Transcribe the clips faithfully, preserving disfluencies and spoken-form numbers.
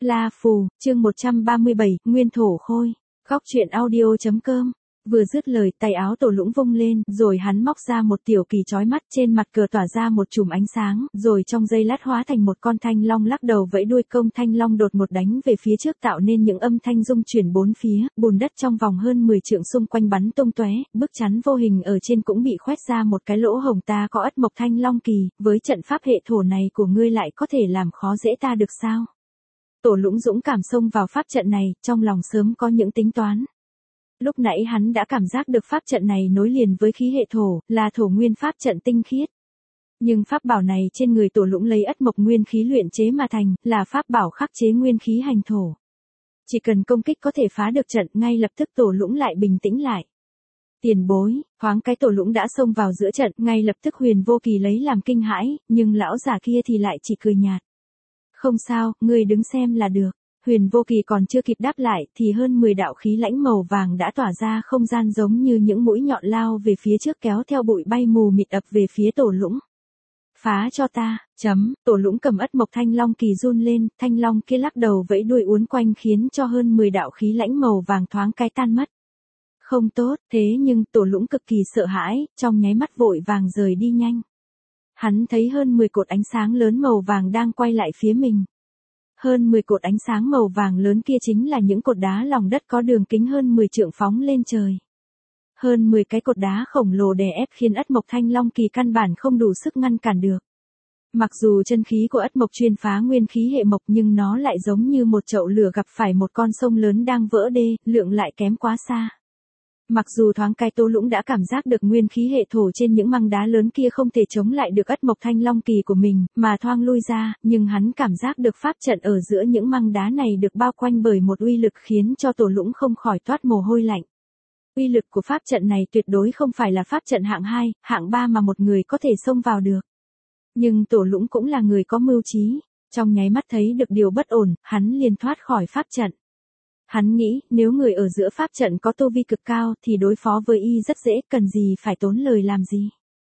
La Phù, chương một trăm ba mươi bảy, Nguyên Thổ Khôi. Góc truyện audio chấm com. Vừa dứt lời, tay áo Tổ Lũng vung lên, rồi hắn móc ra một tiểu kỳ chói mắt, trên mặt cờ tỏa ra một chùm ánh sáng, rồi trong giây lát hóa thành một con thanh long lắc đầu vẫy đuôi, công thanh long đột một đánh về phía trước, tạo nên những âm thanh rung chuyển bốn phía, bùn đất trong vòng hơn mười trượng xung quanh bắn tung tóe, bức chắn vô hình ở trên cũng bị khoét ra một cái lỗ hổng. Ta có Ất Mộc Thanh Long Kỳ, với trận pháp hệ thổ này của ngươi lại có thể làm khó dễ ta được sao? Tổ Lũng dũng cảm xông vào pháp trận này, trong lòng sớm có những tính toán. Lúc nãy hắn đã cảm giác được pháp trận này nối liền với khí hệ thổ, là thổ nguyên pháp trận tinh khiết. Nhưng pháp bảo này trên người Tổ Lũng lấy ất mộc nguyên khí luyện chế mà thành, là pháp bảo khắc chế nguyên khí hành thổ. Chỉ cần công kích có thể phá được trận, ngay lập tức Tổ Lũng lại bình tĩnh lại. Tiền bối, thoáng cái Tổ Lũng đã xông vào giữa trận, ngay lập tức Huyền Vô Kỳ lấy làm kinh hãi, nhưng lão già kia thì lại chỉ cười nhạt. Không sao, ngươi đứng xem là được. Huyền Vô Kỳ còn chưa kịp đáp lại, thì hơn mười đạo khí lãnh màu vàng đã tỏa ra không gian giống như những mũi nhọn lao về phía trước, kéo theo bụi bay mù mịt ập về phía Tổ Lũng. Phá cho ta, chấm, Tổ Lũng cầm Ất Mộc Thanh Long Kỳ run lên, thanh long kia lắc đầu vẫy đuôi uốn quanh khiến cho hơn mười đạo khí lãnh màu vàng thoáng cái tan mất. Không tốt, thế nhưng Tổ Lũng cực kỳ sợ hãi, trong nháy mắt vội vàng rời đi nhanh. Hắn thấy hơn mười cột ánh sáng lớn màu vàng đang quay lại phía mình. Hơn mười cột ánh sáng màu vàng lớn kia chính là những cột đá lòng đất có đường kính hơn mười trượng phóng lên trời. Hơn mười cái cột đá khổng lồ đè ép khiến Ất Mộc Thanh Long Kỳ căn bản không đủ sức ngăn cản được. Mặc dù chân khí của Ất Mộc chuyên phá nguyên khí hệ mộc, nhưng nó lại giống như một chậu lửa gặp phải một con sông lớn đang vỡ đê, lượng lại kém quá xa. Mặc dù thoáng cái Tổ Lũng đã cảm giác được nguyên khí hệ thổ trên những măng đá lớn kia không thể chống lại được Ất Mộc Thanh Long Kỳ của mình, mà thoang lui ra, nhưng hắn cảm giác được pháp trận ở giữa những măng đá này được bao quanh bởi một uy lực khiến cho Tổ Lũng không khỏi toát mồ hôi lạnh. Uy lực của pháp trận này tuyệt đối không phải là pháp trận hạng hai, hạng ba mà một người có thể xông vào được. Nhưng Tổ Lũng cũng là người có mưu trí, trong nháy mắt thấy được điều bất ổn, hắn liền thoát khỏi pháp trận. Hắn nghĩ, nếu người ở giữa pháp trận có tu vi cực cao thì đối phó với y rất dễ, cần gì phải tốn lời làm gì.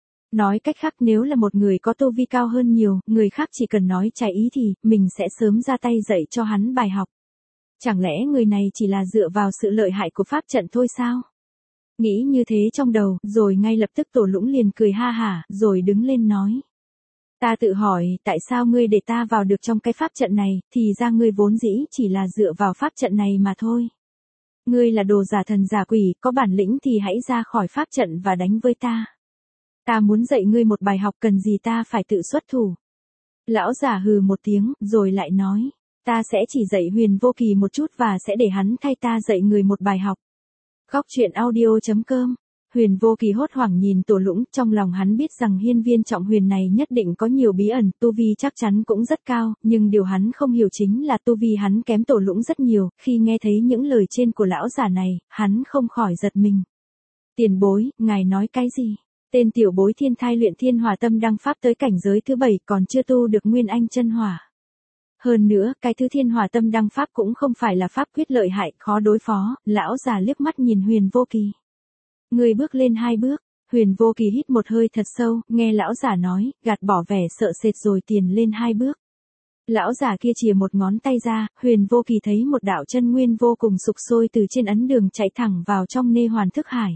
Nói cách khác, nếu là một người có tu vi cao hơn nhiều, người khác chỉ cần nói trái ý thì, mình sẽ sớm ra tay dạy cho hắn bài học. Chẳng lẽ người này chỉ là dựa vào sự lợi hại của pháp trận thôi sao? Nghĩ như thế trong đầu, rồi ngay lập tức Tổ Lũng liền cười ha hả, rồi đứng lên nói. Ta tự hỏi, tại sao ngươi để ta vào được trong cái pháp trận này, thì ra ngươi vốn dĩ chỉ là dựa vào pháp trận này mà thôi. Ngươi là đồ giả thần giả quỷ, có bản lĩnh thì hãy ra khỏi pháp trận và đánh với ta. Ta muốn dạy ngươi một bài học, cần gì ta phải tự xuất thủ. Lão giả hừ một tiếng, rồi lại nói, ta sẽ chỉ dạy Huyền Vô Kỳ một chút và sẽ để hắn thay ta dạy người một bài học. Góc truyện audio chấm com. Huyền Vô Kỳ hốt hoảng nhìn Tổ Lũng, trong lòng hắn biết rằng hiên viên trọng huyền này nhất định có nhiều bí ẩn, tu vi chắc chắn cũng rất cao, nhưng điều hắn không hiểu chính là tu vi hắn kém Tổ Lũng rất nhiều. Khi nghe thấy những lời trên của lão giả này, hắn không khỏi giật mình. Tiền bối, ngài nói cái gì? Tên tiểu bối thiên thai luyện thiên hỏa tâm đăng pháp tới cảnh giới thứ bảy còn chưa tu được nguyên anh chân hỏa. Hơn nữa, cái thứ thiên hỏa tâm đăng pháp cũng không phải là pháp quyết lợi hại, khó đối phó. Lão già liếc mắt nhìn Huyền Vô Kỳ. Người bước lên hai bước. Huyền Vô Kỳ hít một hơi thật sâu, nghe lão giả nói, gạt bỏ vẻ sợ sệt rồi tiền lên hai bước. Lão giả kia chìa một ngón tay ra, Huyền Vô Kỳ thấy một đạo chân nguyên vô cùng sục sôi từ trên ấn đường chạy thẳng vào trong nê hoàn thức hải.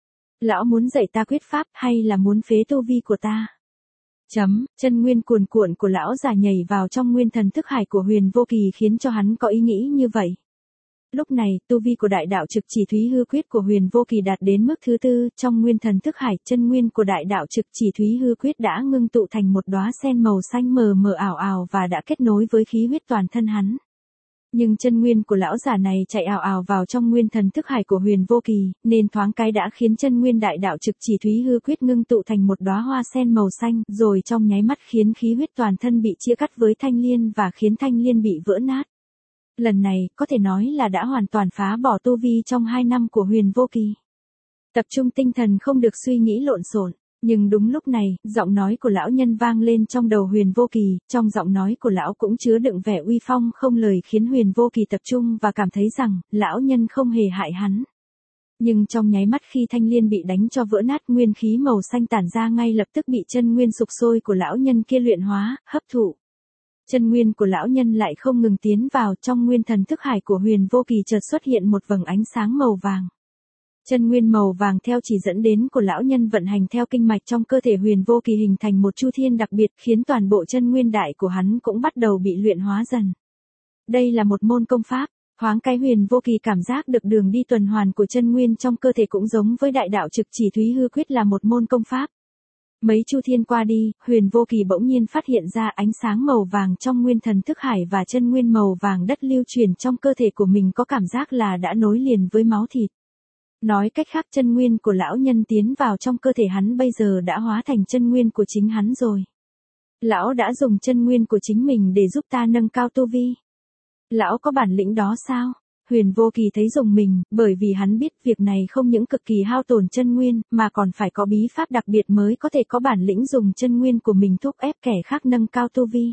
Lão muốn dạy ta quyết pháp hay là muốn phế tu vi của ta? Chấm, chân nguyên cuồn cuộn của lão già nhảy vào trong nguyên thần thức hải của Huyền Vô Kỳ khiến cho hắn có ý nghĩ như vậy. Lúc này, tu vi của đại đạo trực chỉ thúy hư quyết của Huyền Vô Kỳ đạt đến mức thứ tư, trong nguyên thần thức hải, chân nguyên của đại đạo trực chỉ thúy hư quyết đã ngưng tụ thành một đóa sen màu xanh mờ mờ ảo ảo và đã kết nối với khí huyết toàn thân hắn. Nhưng chân nguyên của lão giả này chạy ảo ảo vào trong nguyên thần thức hải của Huyền Vô Kỳ, nên thoáng cái đã khiến chân nguyên đại đạo trực chỉ thúy hư quyết ngưng tụ thành một đóa hoa sen màu xanh, rồi trong nháy mắt khiến khí huyết toàn thân bị chia cắt với thanh liên và khiến thanh liên bị vỡ nát. Lần này, có thể nói là đã hoàn toàn phá bỏ tu vi trong hai năm của Huyền Vô Kỳ. Tập trung tinh thần không được suy nghĩ lộn xộn. Nhưng đúng lúc này, giọng nói của lão nhân vang lên trong đầu Huyền Vô Kỳ, trong giọng nói của lão cũng chứa đựng vẻ uy phong không lời khiến Huyền Vô Kỳ tập trung và cảm thấy rằng, lão nhân không hề hại hắn. Nhưng trong nháy mắt khi thanh liên bị đánh cho vỡ nát, nguyên khí màu xanh tản ra ngay lập tức bị chân nguyên sục sôi của lão nhân kia luyện hóa, hấp thụ. Chân nguyên của lão nhân lại không ngừng tiến vào, trong nguyên thần thức hải của Huyền Vô Kỳ chợt xuất hiện một vầng ánh sáng màu vàng. Chân nguyên màu vàng theo chỉ dẫn đến của lão nhân vận hành theo kinh mạch trong cơ thể Huyền Vô Kỳ hình thành một chu thiên đặc biệt, khiến toàn bộ chân nguyên đại của hắn cũng bắt đầu bị luyện hóa dần. Đây là một môn công pháp. Thoáng cái Huyền Vô Kỳ cảm giác được đường đi tuần hoàn của chân nguyên trong cơ thể cũng giống với đại đạo trực chỉ Thúy Hư Quyết là một môn công pháp. Mấy chu thiên qua đi, Huyền Vô Kỳ bỗng nhiên phát hiện ra ánh sáng màu vàng trong nguyên thần thức hải và chân nguyên màu vàng đất lưu truyền trong cơ thể của mình có cảm giác là đã nối liền với máu thịt. Nói cách khác, chân nguyên của lão nhân tiến vào trong cơ thể hắn bây giờ đã hóa thành chân nguyên của chính hắn rồi. Lão đã dùng chân nguyên của chính mình để giúp ta nâng cao tu vi. Lão có bản lĩnh đó sao? Huyền Vô Kỳ thấy rùng mình, bởi vì hắn biết việc này không những cực kỳ hao tổn chân nguyên, mà còn phải có bí pháp đặc biệt mới có thể có bản lĩnh dùng chân nguyên của mình thúc ép kẻ khác nâng cao tu vi.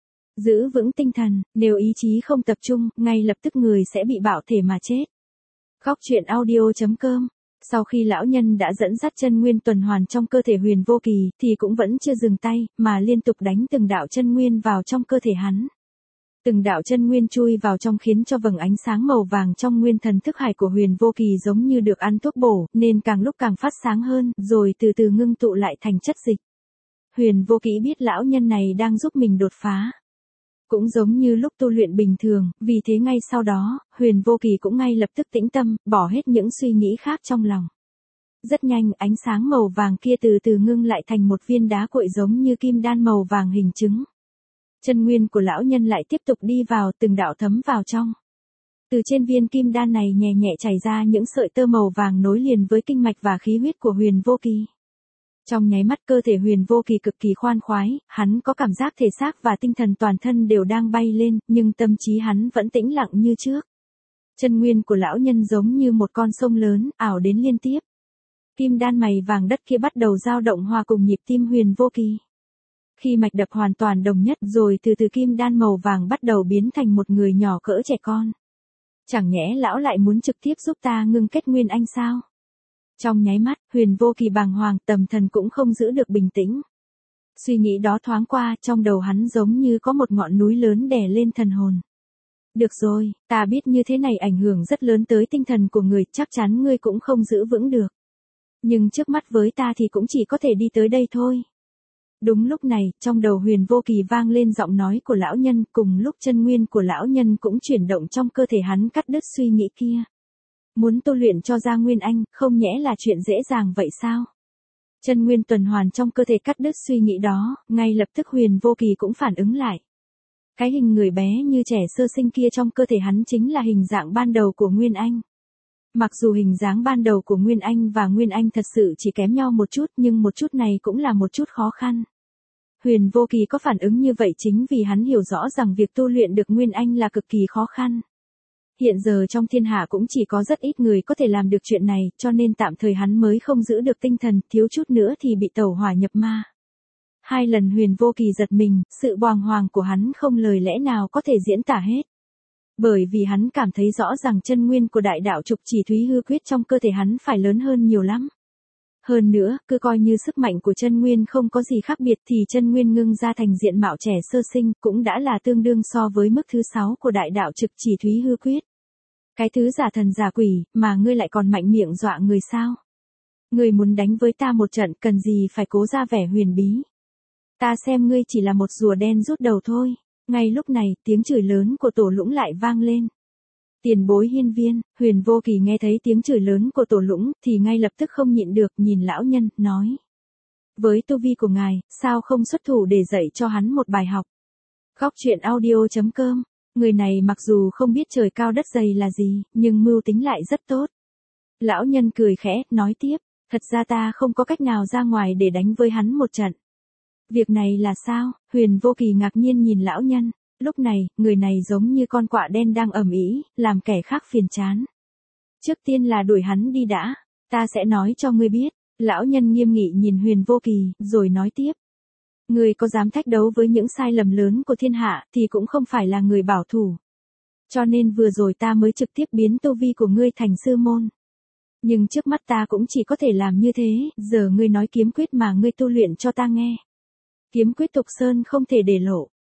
Giữ vững tinh thần, nếu ý chí không tập trung, ngay lập tức người sẽ bị bạo thể mà chết. Khóc chuyện audio chấm com. Sau khi lão nhân đã dẫn dắt chân nguyên tuần hoàn trong cơ thể Huyền Vô Kỳ, thì cũng vẫn chưa dừng tay, mà liên tục đánh từng đạo chân nguyên vào trong cơ thể hắn. Từng đạo chân nguyên chui vào trong khiến cho vầng ánh sáng màu vàng trong nguyên thần thức hải của Huyền Vô Kỳ giống như được ăn thuốc bổ, nên càng lúc càng phát sáng hơn, rồi từ từ ngưng tụ lại thành chất dịch. Huyền Vô Kỳ biết lão nhân này đang giúp mình đột phá. Cũng giống như lúc tu luyện bình thường, vì thế ngay sau đó, Huyền Vô Kỳ cũng ngay lập tức tĩnh tâm, bỏ hết những suy nghĩ khác trong lòng. Rất nhanh, ánh sáng màu vàng kia từ từ ngưng lại thành một viên đá cuội giống như kim đan màu vàng hình trứng. Chân nguyên của lão nhân lại tiếp tục đi vào, từng đạo thấm vào trong. Từ trên viên kim đan này nhẹ nhẹ chảy ra những sợi tơ màu vàng nối liền với kinh mạch và khí huyết của Huyền Vô Kỳ. Trong nháy mắt cơ thể Huyền Vô Kỳ cực kỳ khoan khoái, hắn có cảm giác thể xác và tinh thần toàn thân đều đang bay lên, nhưng tâm trí hắn vẫn tĩnh lặng như trước. Chân nguyên của lão nhân giống như một con sông lớn, ảo đến liên tiếp. Kim đan mày vàng đất kia bắt đầu dao động hòa cùng nhịp tim Huyền Vô Kỳ. Khi mạch đập hoàn toàn đồng nhất rồi từ từ kim đan màu vàng bắt đầu biến thành một người nhỏ cỡ trẻ con. Chẳng nhẽ lão lại muốn trực tiếp giúp ta ngưng kết nguyên anh sao? Trong nháy mắt, Huyền Vô Kỳ bàng hoàng, tâm thần cũng không giữ được bình tĩnh. Suy nghĩ đó thoáng qua, trong đầu hắn giống như có một ngọn núi lớn đè lên thần hồn. Được rồi, ta biết như thế này ảnh hưởng rất lớn tới tinh thần của người, chắc chắn ngươi cũng không giữ vững được. Nhưng trước mắt với ta thì cũng chỉ có thể đi tới đây thôi. Đúng lúc này, trong đầu Huyền Vô Kỳ vang lên giọng nói của lão nhân, cùng lúc chân nguyên của lão nhân cũng chuyển động trong cơ thể hắn cắt đứt suy nghĩ kia. Muốn tu luyện cho ra nguyên anh, không nhẽ là chuyện dễ dàng vậy sao? Chân nguyên tuần hoàn trong cơ thể cắt đứt suy nghĩ đó, ngay lập tức Huyền Vô Kỳ cũng phản ứng lại. Cái hình người bé như trẻ sơ sinh kia trong cơ thể hắn chính là hình dạng ban đầu của Nguyên Anh. Mặc dù hình dáng ban đầu của Nguyên Anh và Nguyên Anh thật sự chỉ kém nhau một chút, nhưng một chút này cũng là một chút khó khăn. Huyền Vô Kỳ có phản ứng như vậy chính vì hắn hiểu rõ rằng việc tu luyện được Nguyên Anh là cực kỳ khó khăn. Hiện giờ trong thiên hạ cũng chỉ có rất ít người có thể làm được chuyện này, cho nên tạm thời hắn mới không giữ được tinh thần, thiếu chút nữa thì bị tẩu hỏa nhập ma. Hai lần Huyền Vô Kỳ giật mình, sự bàng hoàng của hắn không lời lẽ nào có thể diễn tả hết. Bởi vì hắn cảm thấy rõ rằng chân nguyên của đại đạo trục chỉ Thúy Hư Quyết trong cơ thể hắn phải lớn hơn nhiều lắm. Hơn nữa, cứ coi như sức mạnh của chân nguyên không có gì khác biệt thì chân nguyên ngưng ra thành diện mạo trẻ sơ sinh cũng đã là tương đương so với mức thứ sáu của đại đạo trực chỉ Thúy Hư Quyết. Cái thứ giả thần giả quỷ, mà ngươi lại còn mạnh miệng dọa người sao? Ngươi muốn đánh với ta một trận cần gì phải cố ra vẻ huyền bí. Ta xem ngươi chỉ là một rùa đen rút đầu thôi. Ngay lúc này, tiếng chửi lớn của Tổ Lũng lại vang lên. Tiền bối hiên viên, Huyền Vô Kỳ nghe thấy tiếng chửi lớn của Tổ Lũng, thì ngay lập tức không nhịn được, nhìn lão nhân, nói. Với tu vi của ngài, sao không xuất thủ để dạy cho hắn một bài học? Khóc chuyện audio chấm com. Người này mặc dù không biết trời cao đất dày là gì, nhưng mưu tính lại rất tốt. Lão nhân cười khẽ, nói tiếp, thật ra ta không có cách nào ra ngoài để đánh với hắn một trận. Việc này là sao? Huyền Vô Kỳ ngạc nhiên nhìn lão nhân. Lúc này, người này giống như con quạ đen đang ầm ĩ, làm kẻ khác phiền chán. Trước tiên là đuổi hắn đi đã, ta sẽ nói cho ngươi biết. Lão nhân nghiêm nghị nhìn Huyền Vô Kỳ, rồi nói tiếp. Ngươi có dám thách đấu với những sai lầm lớn của thiên hạ, thì cũng không phải là người bảo thủ. Cho nên vừa rồi ta mới trực tiếp biến tu vi của ngươi thành sư môn. Nhưng trước mắt ta cũng chỉ có thể làm như thế, giờ ngươi nói kiếm quyết mà ngươi tu luyện cho ta nghe. Kiếm quyết tục sơn không thể để lộ,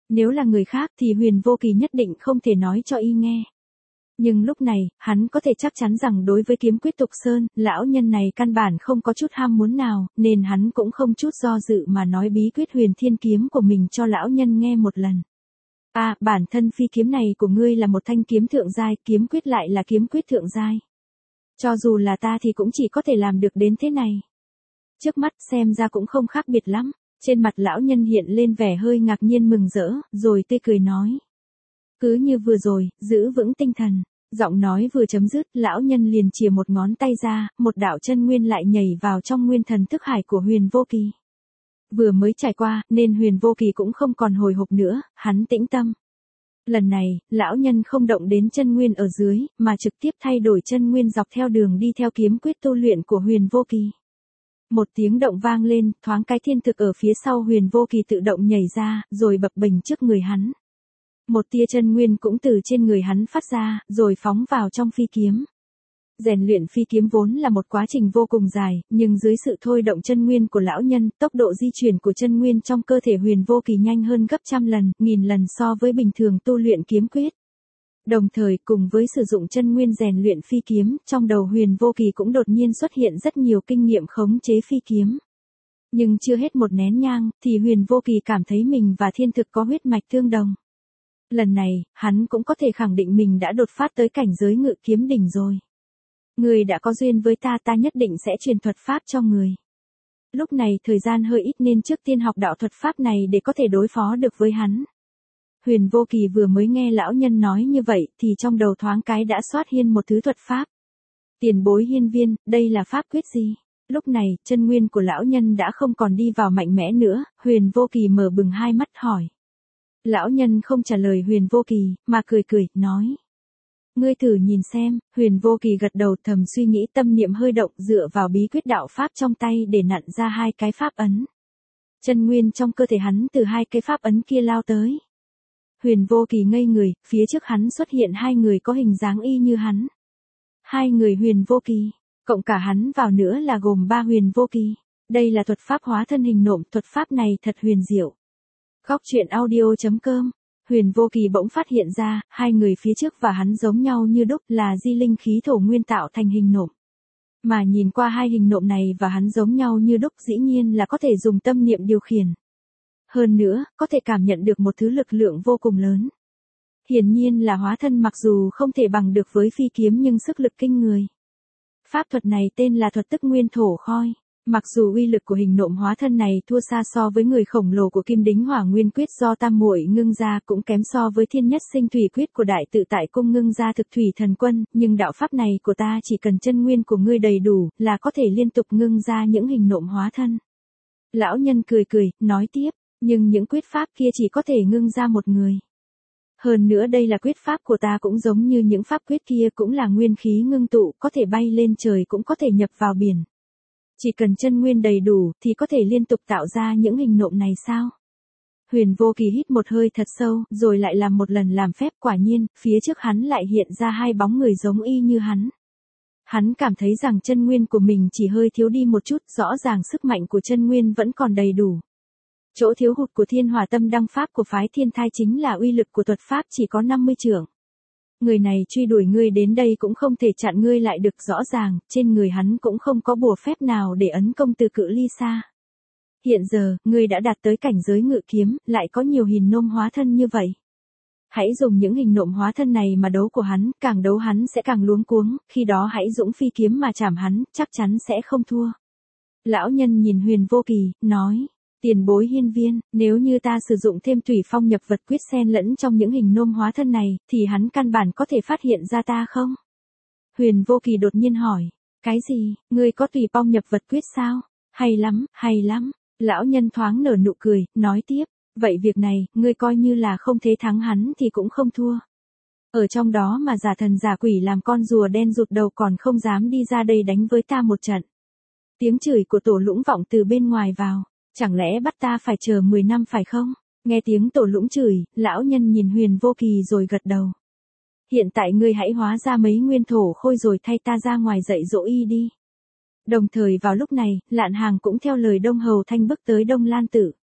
Nếu là người khác thì Huyền Vô Kỳ nhất định không thể nói cho y nghe. Nhưng lúc này, hắn có thể chắc chắn rằng đối với kiếm quyết Tục Sơn, lão nhân này căn bản không có chút ham muốn nào, nên hắn cũng không chút do dự mà nói bí quyết Huyền Thiên Kiếm của mình cho lão nhân nghe một lần. À, bản thân phi kiếm này của ngươi là một thanh kiếm thượng giai, kiếm quyết lại là kiếm quyết thượng giai. Cho dù là ta thì cũng chỉ có thể làm được đến thế này. Trước mắt xem ra cũng không khác biệt lắm. Trên mặt lão nhân hiện lên vẻ hơi ngạc nhiên mừng rỡ, rồi tươi cười nói. Cứ như vừa rồi, giữ vững tinh thần. Giọng nói vừa chấm dứt, lão nhân liền chìa một ngón tay ra, một đạo chân nguyên lại nhảy vào trong nguyên thần thức hải của Huyền Vô Kỳ. Vừa mới trải qua, nên Huyền Vô Kỳ cũng không còn hồi hộp nữa, hắn tĩnh tâm. Lần này, lão nhân không động đến chân nguyên ở dưới, mà trực tiếp thay đổi chân nguyên dọc theo đường đi theo kiếm quyết tu luyện của Huyền Vô Kỳ. Một tiếng động vang lên, thoáng cái thiên thực ở phía sau Huyền Vô Kỳ tự động nhảy ra, rồi bập bềnh trước người hắn. Một tia chân nguyên cũng từ trên người hắn phát ra, rồi phóng vào trong phi kiếm. Rèn luyện phi kiếm vốn là một quá trình vô cùng dài, nhưng dưới sự thôi động chân nguyên của lão nhân, tốc độ di chuyển của chân nguyên trong cơ thể Huyền Vô Kỳ nhanh hơn gấp trăm lần, nghìn lần so với bình thường tu luyện kiếm quyết. Đồng thời, cùng với sử dụng chân nguyên rèn luyện phi kiếm, trong đầu Huyền Vô Kỳ cũng đột nhiên xuất hiện rất nhiều kinh nghiệm khống chế phi kiếm. Nhưng chưa hết một nén nhang, thì Huyền Vô Kỳ cảm thấy mình và thiên thực có huyết mạch tương đồng. Lần này, hắn cũng có thể khẳng định mình đã đột phá tới cảnh giới ngự kiếm đỉnh rồi. Người đã có duyên với ta, ta nhất định sẽ truyền thuật pháp cho người. Lúc này thời gian hơi ít nên trước tiên học đạo thuật pháp này để có thể đối phó được với hắn. Huyền Vô Kỳ vừa mới nghe lão nhân nói như vậy thì trong đầu thoáng cái đã xoát hiên một thứ thuật pháp. Tiền bối hiên viên, đây là pháp quyết gì? Lúc này, chân nguyên của lão nhân đã không còn đi vào mạnh mẽ nữa, Huyền Vô Kỳ mở bừng hai mắt hỏi. Lão nhân không trả lời Huyền Vô Kỳ, mà cười cười, nói. Ngươi thử nhìn xem, Huyền Vô Kỳ gật đầu thầm suy nghĩ, tâm niệm hơi động, dựa vào bí quyết đạo pháp trong tay để nặn ra hai cái pháp ấn. Chân nguyên trong cơ thể hắn từ hai cái pháp ấn kia lao tới. Huyền Vô Kỳ ngây người, phía trước hắn xuất hiện hai người có hình dáng y như hắn. Hai người Huyền Vô Kỳ, cộng cả hắn vào nữa là gồm ba Huyền Vô Kỳ. Đây là thuật pháp hóa thân hình nộm, thuật pháp này thật huyền diệu. Góc truyện audio chấm com. Huyền Vô Kỳ bỗng phát hiện ra, hai người phía trước và hắn giống nhau như đúc, là di linh khí thổ nguyên tạo thành hình nộm. Mà nhìn qua hai hình nộm này và hắn giống nhau như đúc, dĩ nhiên là có thể dùng tâm niệm điều khiển. Hơn nữa, có thể cảm nhận được một thứ lực lượng vô cùng lớn. Hiển nhiên là hóa thân, mặc dù không thể bằng được với phi kiếm nhưng sức lực kinh người. Pháp thuật này tên là thuật tức nguyên thổ khoi. Mặc dù uy lực của hình nộm hóa thân này thua xa so với người khổng lồ của Kim Đính Hỏa Nguyên Quyết do Tam Muội ngưng ra, cũng kém so với Thiên Nhất Sinh Thủy Quyết của Đại Tự Tại Cung ngưng ra Thực Thủy Thần Quân, nhưng đạo pháp này của ta chỉ cần chân nguyên của ngươi đầy đủ, là có thể liên tục ngưng ra những hình nộm hóa thân. Lão nhân cười cười, nói tiếp, nhưng những quyết pháp kia chỉ có thể ngưng ra một người. Hơn nữa đây là quyết pháp của ta, cũng giống như những pháp quyết kia, cũng là nguyên khí ngưng tụ, có thể bay lên trời cũng có thể nhập vào biển. Chỉ cần chân nguyên đầy đủ thì có thể liên tục tạo ra những hình nộm này sao? Huyền Vô Kỳ hít một hơi thật sâu, rồi lại làm một lần làm phép, quả nhiên, phía trước hắn lại hiện ra hai bóng người giống y như hắn. Hắn cảm thấy rằng chân nguyên của mình chỉ hơi thiếu đi một chút, rõ ràng sức mạnh của chân nguyên vẫn còn đầy đủ. Chỗ thiếu hụt của Thiên Hỏa Tâm Đăng pháp của phái Thiên Thai chính là uy lực của thuật pháp chỉ có năm mươi trượng. Người này truy đuổi ngươi đến đây cũng không thể chặn ngươi lại được, rõ ràng, trên người hắn cũng không có bùa phép nào để ấn công từ cự ly xa. Hiện giờ, ngươi đã đạt tới cảnh giới ngự kiếm, lại có nhiều hình nôm hóa thân như vậy. Hãy dùng những hình nộm hóa thân này mà đấu của hắn, càng đấu hắn sẽ càng luống cuống, khi đó hãy dũng phi kiếm mà chảm hắn, chắc chắn sẽ không thua. Lão nhân nhìn Huyền Vô Kỳ, nói. Tiền bối hiên viên, nếu như ta sử dụng thêm Thủy Phong nhập vật quyết xen lẫn trong những hình nôm hóa thân này, thì hắn căn bản có thể phát hiện ra ta không? Huyền Vô Kỳ đột nhiên hỏi, cái gì, ngươi có Thủy Phong nhập vật quyết sao? Hay lắm, hay lắm. Lão nhân thoáng nở nụ cười, nói tiếp, vậy việc này, ngươi coi như là không thế thắng hắn thì cũng không thua. Ở trong đó mà giả thần giả quỷ làm con rùa đen rụt đầu còn không dám đi ra đây đánh với ta một trận. Tiếng chửi của Tổ Lũng vọng từ bên ngoài vào. Chẳng lẽ bắt ta phải chờ mười năm phải không? Nghe tiếng Tổ Lũng chửi, lão nhân nhìn Huyền Vô Kỳ rồi gật đầu. Hiện tại ngươi hãy hóa ra mấy nguyên thổ khôi rồi thay ta ra ngoài dạy dỗ y đi. Đồng thời vào lúc này, Lạn Hàng cũng theo lời Đông Hầu Thanh bước tới Đông Lan Tự.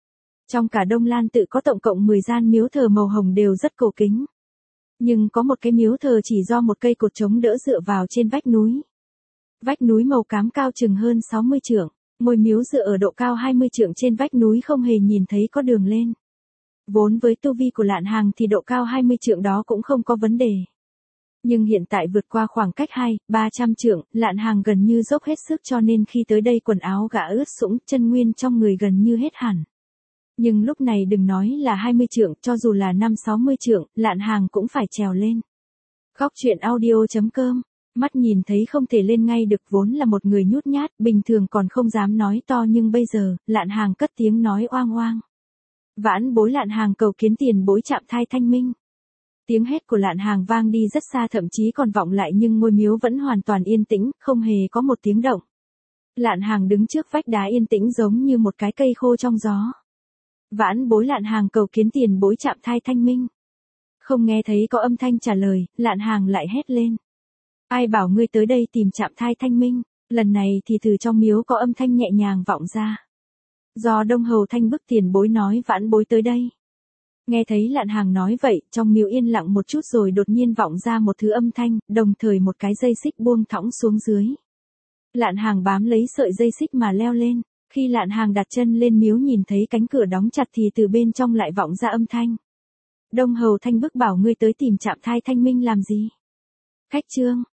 Trong cả Đông Lan tự có tổng cộng mười gian miếu thờ màu hồng đều rất cổ kính. Nhưng có một cái miếu thờ chỉ do một cây cột chống đỡ dựa vào trên vách núi. Vách núi màu cám cao chừng hơn sáu mươi trượng, ngôi miếu dựa ở độ cao hai mươi trượng trên vách núi không hề nhìn thấy có đường lên. Vốn với tu vi của Lạn Hằng thì độ cao hai mươi trượng đó cũng không có vấn đề. Nhưng hiện tại vượt qua khoảng cách hai, ba trăm trượng, Lạn Hằng gần như dốc hết sức cho nên khi tới đây quần áo gã ướt sũng, chân nguyên trong người gần như hết hẳn. Nhưng lúc này đừng nói là hai mươi trượng, cho dù là năm sáu mươi trượng, Lạn Hằng cũng phải trèo lên. Góc truyện audio chấm com, mắt nhìn thấy không thể lên ngay được vốn là một người nhút nhát, bình thường còn không dám nói to nhưng bây giờ, Lạn Hằng cất tiếng nói oang oang. Vãn bối Lạn Hằng cầu kiến tiền bối chạm thai thanh minh. Tiếng hét của Lạn Hằng vang đi rất xa thậm chí còn vọng lại nhưng ngôi miếu vẫn hoàn toàn yên tĩnh, không hề có một tiếng động. Lạn Hằng đứng trước vách đá yên tĩnh giống như một cái cây khô trong gió. Vãn bối Lạn Hằng cầu kiến tiền bối chạm thai thanh minh. Không nghe thấy có âm thanh trả lời, Lạn Hằng lại hét lên. Ai bảo ngươi tới đây tìm chạm thai thanh minh, lần này thì từ trong miếu có âm thanh nhẹ nhàng vọng ra. Do Đông Hầu Thanh bức tiền bối nói vãn bối tới đây. Nghe thấy Lạn Hằng nói vậy, trong miếu yên lặng một chút rồi đột nhiên vọng ra một thứ âm thanh, đồng thời một cái dây xích buông thõng xuống dưới. Lạn Hằng bám lấy sợi dây xích mà leo lên, khi Lạn Hằng đặt chân lên miếu nhìn thấy cánh cửa đóng chặt thì từ bên trong lại vọng ra âm thanh. Đông Hầu Thanh bức bảo ngươi tới tìm chạm thai thanh minh làm gì? Khách trương,